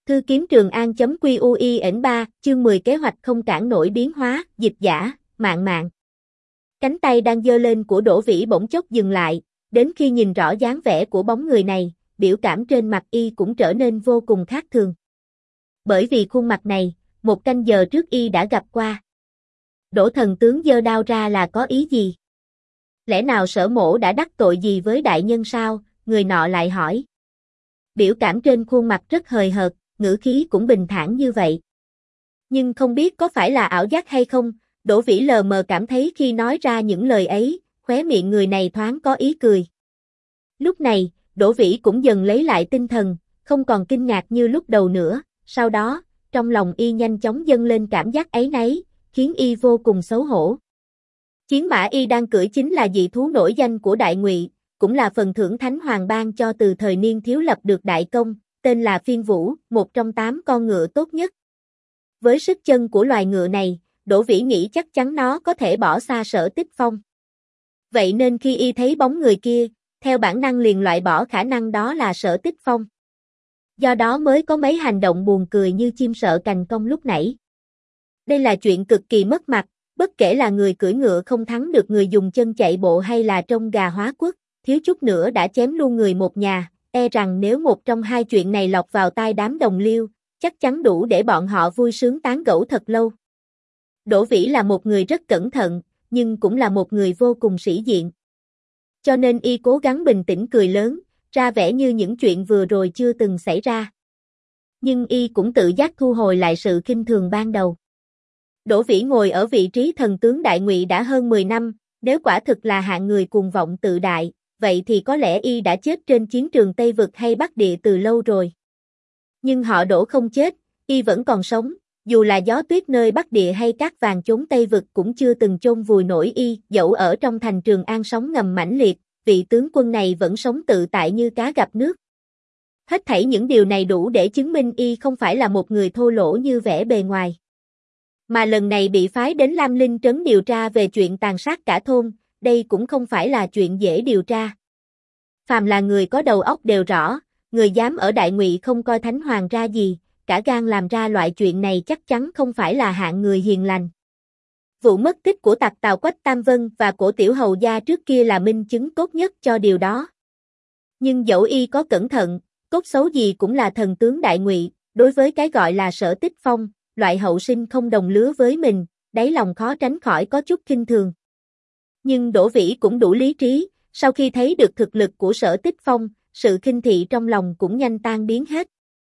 Thư kiếm Trường An.quy.ui.3, chương 10 kế hoạch không cản nổi biến hóa, dịch giả, Mạn Mạn. Cánh tay đang giơ lên của Đỗ Vĩ bỗng chốc dừng lại, đến khi nhìn rõ dáng vẻ của bóng người này, biểu cảm trên mặt y cũng trở nên vô cùng khác thường. Bởi vì khuôn mặt này, một canh giờ trước y đã gặp qua. Đỗ thần tướng giơ đao ra là có ý gì? Lẽ nào Sở Mỗ đã đắc tội gì với đại nhân sao? Người nọ lại hỏi. Biểu cảm trên khuôn mặt rất hời hợt, ngữ khí cũng bình thản như vậy. Nhưng không biết có phải là ảo giác hay không, Đỗ Vĩ lờ mờ cảm thấy khi nói ra những lời ấy, khóe miệng người này thoáng có ý cười. Lúc này, Đỗ Vĩ cũng dần lấy lại tinh thần, không còn kinh ngạc như lúc đầu nữa, sau đó, trong lòng y nhanh chóng dâng lên cảm giác áy náy, khiến y vô cùng xấu hổ. Chiến mã y đang cưỡi chính là dị thú nổi danh của Đại Ngụy, cũng là phần thưởng Thánh Hoàng ban cho từ thời niên thiếu lập được đại công, tên là Phiên Vũ, một trong 8 con ngựa tốt nhất. Với sức chân của loài ngựa này, Đỗ Vĩ nghĩ chắc chắn nó có thể bỏ xa Sở Tích Phong. Vậy nên khi y thấy bóng người kia, theo bản năng liền loại bỏ khả năng đó là Sở Tích Phong. Do đó mới có mấy hành động buồn cười như chim sợ cành cong lúc nãy. Đây là chuyện cực kỳ mất mặt, bất kể là người cưỡi ngựa không thắng được người dùng chân chạy bộ hay là trông gà hóa quốc, thiếu chút nữa đã chém luôn người một nhà, e rằng nếu một trong hai chuyện này lọt vào tai đám đồng liêu, chắc chắn đủ để bọn họ vui sướng tán gẫu thật lâu. Đỗ Vĩ là một người rất cẩn thận, nhưng cũng là một người vô cùng sĩ diện. Cho nên y cố gắng bình tĩnh cười lớn, ra vẻ như những chuyện vừa rồi chưa từng xảy ra. Nhưng y cũng tự giác thu hồi lại sự khinh thường ban đầu. Đỗ Vĩ ngồi ở vị trí thần tướng Đại Ngụy đã hơn 10 năm, nếu quả thực là hạng người cuồng vọng tự đại, vậy thì có lẽ y đã chết trên chiến trường Tây Vực hay Bắc Địa từ lâu rồi. Nhưng họ Đỗ không chết, y vẫn còn sống, dù là gió tuyết nơi Bắc Địa hay cát vàng chốn Tây Vực cũng chưa từng chôn vùi nổi y, dẫu ở trong thành Trường An sóng ngầm mãnh liệt, vị tướng quân này vẫn sống tự tại như cá gặp nước. Hết thảy những điều này đủ để chứng minh y không phải là một người thô lỗ như vẻ bề ngoài. Mà lần này bị phái đến Lam Linh Trấn điều tra về chuyện tàn sát cả thôn, đây cũng không phải là chuyện dễ điều tra. Phàm là người có đầu óc đều rõ, người dám ở Đại Ngụy không coi Thánh Hoàng ra gì, cả gan làm ra loại chuyện này chắc chắn không phải là hạng người hiền lành. Vụ mất tích của tặc Tào Quách Tam Vân và cổ tiểu hầu gia trước kia là minh chứng tốt nhất cho điều đó. Nhưng dẫu y có cẩn thận, cốt xấu gì cũng là thần tướng Đại Ngụy, đối với cái gọi là Sở Tích Phong, loại hậu sinh không đồng lứa với mình, đáy lòng khó tránh khỏi có chút khinh thường. Nhưng Đỗ Vĩ cũng đủ lý trí, sau khi thấy được thực lực của Sở Tích Phong, sự khinh thị trong lòng cũng nhanh tan biến hết.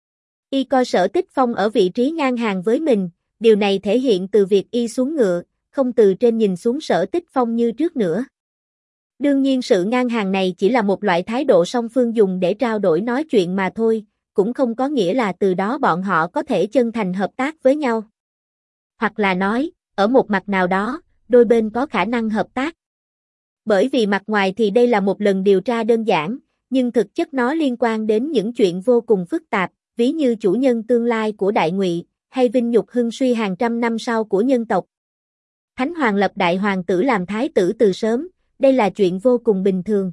Y coi Sở Tích Phong ở vị trí ngang hàng với mình, điều này thể hiện từ việc y xuống ngựa, không từ trên nhìn xuống Sở Tích Phong như trước nữa. Đương nhiên sự ngang hàng này chỉ là một loại thái độ song phương dùng để trao đổi nói chuyện mà thôi, cũng không có nghĩa là từ đó bọn họ có thể chân thành hợp tác với nhau. Hoặc là nói, ở một mặt nào đó, đôi bên có khả năng hợp tác. Bởi vì mặt ngoài thì đây là một lần điều tra đơn giản, nhưng thực chất nó liên quan đến những chuyện vô cùng phức tạp, ví như chủ nhân tương lai của Đại Ngụy, hay vinh nhục hưng suy hàng trăm năm sau của nhân tộc. Thánh Hoàng lập đại hoàng tử làm thái tử từ sớm, đây là chuyện vô cùng bình thường.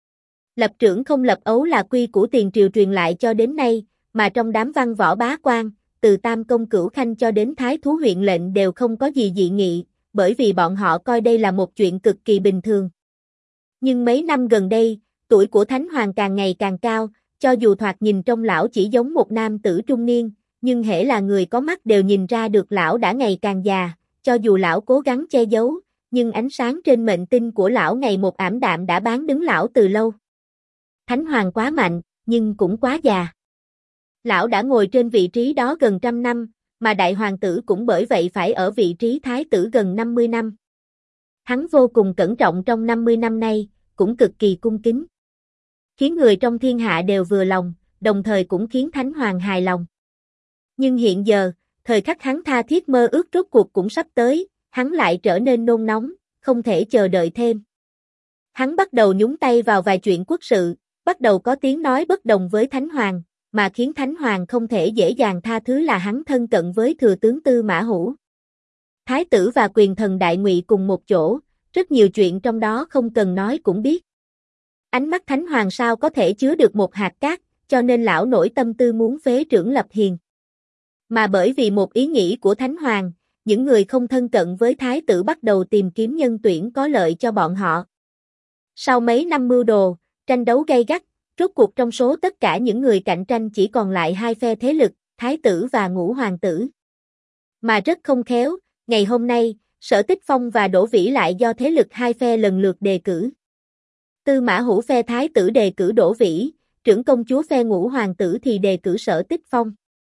Lập trưởng không lập ấu là quy của tiền triều truyền lại cho đến nay, mà trong đám văn võ bá quan, từ Tam Công Cửu Khanh cho đến Thái Thú huyện lệnh đều không có gì dị nghị, bởi vì bọn họ coi đây là một chuyện cực kỳ bình thường. Nhưng mấy năm gần đây, tuổi của Thánh Hoàng càng ngày càng cao, cho dù thoạt nhìn trông lão chỉ giống một nam tử trung niên, nhưng hễ là người có mắt đều nhìn ra được lão đã ngày càng già, cho dù lão cố gắng che giấu, nhưng ánh sáng trên mệnh tinh của lão ngày một ảm đạm đã bán đứng lão từ lâu. Thánh Hoàng quá mạnh, nhưng cũng quá già. Lão đã ngồi trên vị trí đó gần 100 năm, mà đại hoàng tử cũng bởi vậy phải ở vị trí thái tử gần 50 năm. Hắn vô cùng cẩn trọng trong 50 năm nay, cũng cực kỳ cung kính. Khiến người trong thiên hạ đều vừa lòng, đồng thời cũng khiến Thánh Hoàng hài lòng. Nhưng hiện giờ, thời khắc hắn tha thiết mơ ước rốt cuộc cũng sắp tới, hắn lại trở nên nôn nóng, không thể chờ đợi thêm. Hắn bắt đầu nhúng tay vào vài chuyện quốc sự, bắt đầu có tiếng nói bất đồng với Thánh Hoàng, mà khiến Thánh Hoàng không thể dễ dàng tha thứ là hắn thân cận với thừa tướng Tư Mã Hủ. Thái tử và quyền thần Đại Ngụy cùng một chỗ, rất nhiều chuyện trong đó không cần nói cũng biết. Ánh mắt Thánh Hoàng sao có thể chứa được một hạt cát, cho nên lão nổi tâm tư muốn phế trưởng lập hiền. Mà bởi vì một ý nghĩ của Thánh Hoàng, những người không thân cận với thái tử bắt đầu tìm kiếm nhân tuyển có lợi cho bọn họ. Sau mấy năm mưu đồ, tranh đấu gay gắt, rốt cuộc trong số tất cả những người cạnh tranh chỉ còn lại hai phe thế lực, thái tử và ngũ hoàng tử. Mà rất không khéo, ngày hôm nay, Sở Tích Phong và Đỗ Vĩ lại do thế lực hai phe lần lượt đề cử. Tư Mã Hữu phe thái tử đề cử Đỗ Vĩ, trưởng công chúa phe ngũ hoàng tử thì đề cử Sở Tích Phong.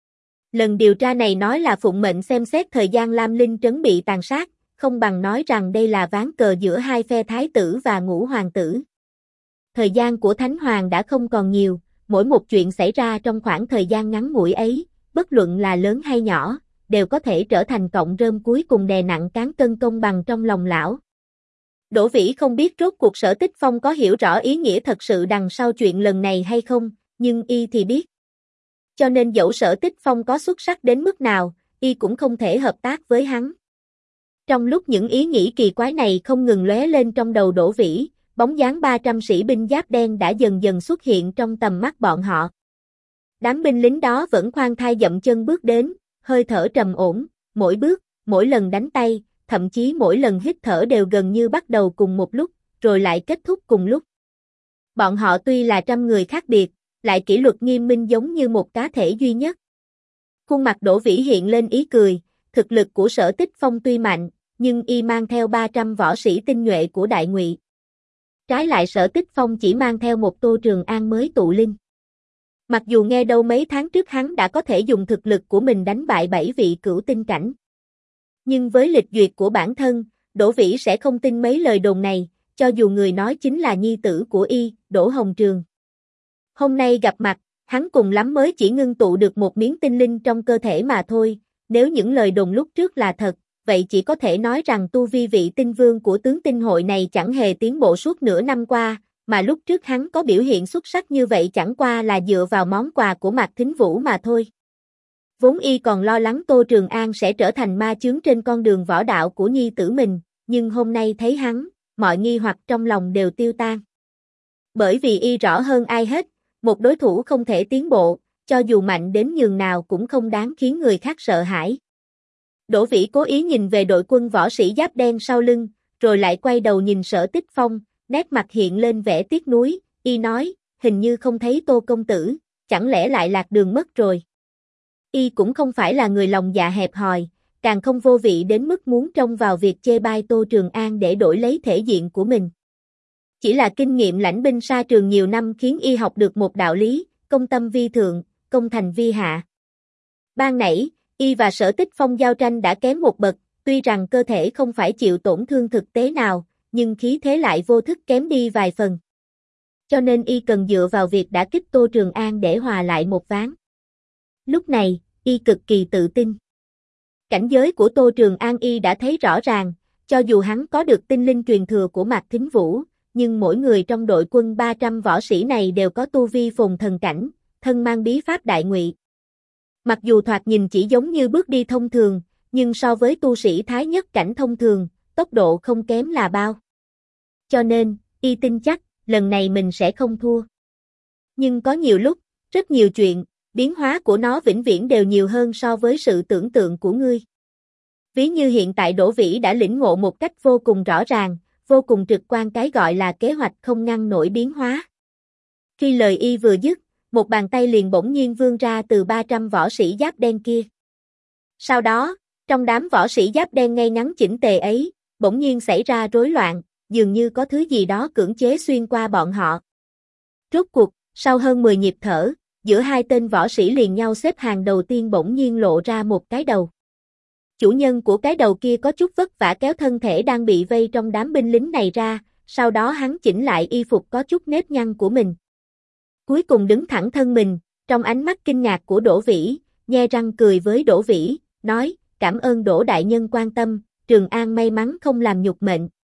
Lần điều tra này nói là phụng mệnh xem xét thời gian Lam Linh trấn bị tàn sát, không bằng nói rằng đây là ván cờ giữa hai phe thái tử và ngũ hoàng tử. Thời gian của Thánh Hoàng đã không còn nhiều, mỗi một chuyện xảy ra trong khoảng thời gian ngắn ngủi ấy, bất luận là lớn hay nhỏ, đều có thể trở thành cọng rơm cuối cùng đè nặng cán cân công bằng trong lòng lão. Đỗ Vĩ không biết rốt cuộc Sở Tích Phong có hiểu rõ ý nghĩa thật sự đằng sau chuyện lần này hay không, nhưng y thì biết. Cho nên dẫu Sở Tích Phong có xuất sắc đến mức nào, y cũng không thể hợp tác với hắn. Trong lúc những ý nghĩ kỳ quái này không ngừng lóe lên trong đầu Đỗ Vĩ, bóng dáng 300 sĩ binh giáp đen đã dần dần xuất hiện trong tầm mắt bọn họ. Đám binh lính đó vẫn khoan thai dậm chân bước đến, hơi thở trầm ổn, mỗi bước, mỗi lần đánh tay, thậm chí mỗi lần hít thở đều gần như bắt đầu cùng một lúc, rồi lại kết thúc cùng lúc. Bọn họ tuy là trăm người khác biệt, lại kỷ luật nghiêm minh giống như một cá thể duy nhất. Khuôn mặt Đỗ Vĩ hiện lên ý cười, thực lực của Sở Tích Phong tuy mạnh, nhưng y mang theo 300 võ sĩ tinh nhuệ của Đại Ngụy. Trái lại Sở Tích Phong chỉ mang theo một Tô Trường An mới tụ linh. Mặc dù nghe đâu mấy tháng trước hắn đã có thể dùng thực lực của mình đánh bại 7 vị cửu tinh cảnh. Nhưng với lịch duyệt của bản thân, Đỗ Vĩ sẽ không tin mấy lời đồn này, cho dù người nói chính là nhi tử của y, Đỗ Hồng Trường. Hôm nay gặp mặt, hắn cùng lắm mới chỉ ngưng tụ được một miếng tinh linh trong cơ thể mà thôi, nếu những lời đồn lúc trước là thật, vậy chỉ có thể nói rằng tu vi vị tinh vương của tướng tinh hội này chẳng hề tiến bộ suốt nửa năm qua, mà lúc trước hắn có biểu hiện xuất sắc như vậy chẳng qua là dựa vào món quà của Mạc Thính Vũ mà thôi. Vốn y còn lo lắng Tô Trường An sẽ trở thành ma chướng trên con đường võ đạo của nhi tử mình, nhưng hôm nay thấy hắn, mọi nghi hoặc trong lòng đều tiêu tan. Bởi vì y rõ hơn ai hết, một đối thủ không thể tiến bộ, cho dù mạnh đến nhường nào cũng không đáng khiến người khác sợ hãi. Đỗ Vĩ cố ý nhìn về đội quân võ sĩ giáp đen sau lưng, rồi lại quay đầu nhìn Sở Tích Phong, nét mặt hiện lên vẻ tiếc nuối, y nói, hình như không thấy Tô công tử, chẳng lẽ lại lạc đường mất rồi. Y cũng không phải là người lòng dạ hẹp hòi, càng không vô vị đến mức muốn trông vào việc chê bai Tô Trường An để đổi lấy thể diện của mình. Chỉ là kinh nghiệm lãnh binh xa trường nhiều năm khiến y học được một đạo lý, công tâm vi thượng, công thành vi hạ. Ban nãy, y và Sở Tích Phong giao tranh đã kém một bậc, tuy rằng cơ thể không phải chịu tổn thương thực tế nào, nhưng khí thế lại vô thức kém đi vài phần. Cho nên y cần dựa vào việc đả kích Tô Trường An để hòa lại một ván. Lúc này, y cực kỳ tự tin. Cảnh giới của Tô Trường An y đã thấy rõ ràng, cho dù hắn có được tinh linh truyền thừa của Mạc Thính Vũ, nhưng mỗi người trong đội quân 300 võ sĩ này đều có tu vi phồn thần cảnh, thân mang bí pháp Đại Ngụy. Mặc dù thoạt nhìn chỉ giống như bước đi thông thường, nhưng so với tu sĩ thái nhất cảnh thông thường, tốc độ không kém là bao. Cho nên, y tin chắc, lần này mình sẽ không thua. Nhưng có nhiều lúc, rất nhiều chuyện, biến hóa của nó vĩnh viễn đều nhiều hơn so với sự tưởng tượng của ngươi. Ví như hiện tại Đỗ Vĩ đã lĩnh ngộ một cách vô cùng rõ ràng, vô cùng trực quan cái gọi là kế hoạch không ngăn nổi biến hóa. Khi lời y vừa dứt, một bàn tay liền bỗng nhiên vươn ra từ 300 võ sĩ giáp đen kia. Sau đó, trong đám võ sĩ giáp đen ngay ngắn chỉnh tề ấy, bỗng nhiên xảy ra rối loạn, dường như có thứ gì đó cưỡng chế xuyên qua bọn họ. Rốt cuộc, sau hơn 10 nhịp thở, giữa hai tên võ sĩ liền nhau xếp hàng đầu tiên bỗng nhiên lộ ra một cái đầu. Chủ nhân của cái đầu kia có chút vất vả kéo thân thể đang bị vây trong đám binh lính này ra, sau đó hắn chỉnh lại y phục có chút nếp nhăn của mình. Cuối cùng đứng thẳng thân mình, trong ánh mắt kinh ngạc của Đỗ Vĩ, nhe răng cười với Đỗ Vĩ, nói, cảm ơn Đỗ đại nhân quan tâm, Trường An may mắn không làm nhục mệnh,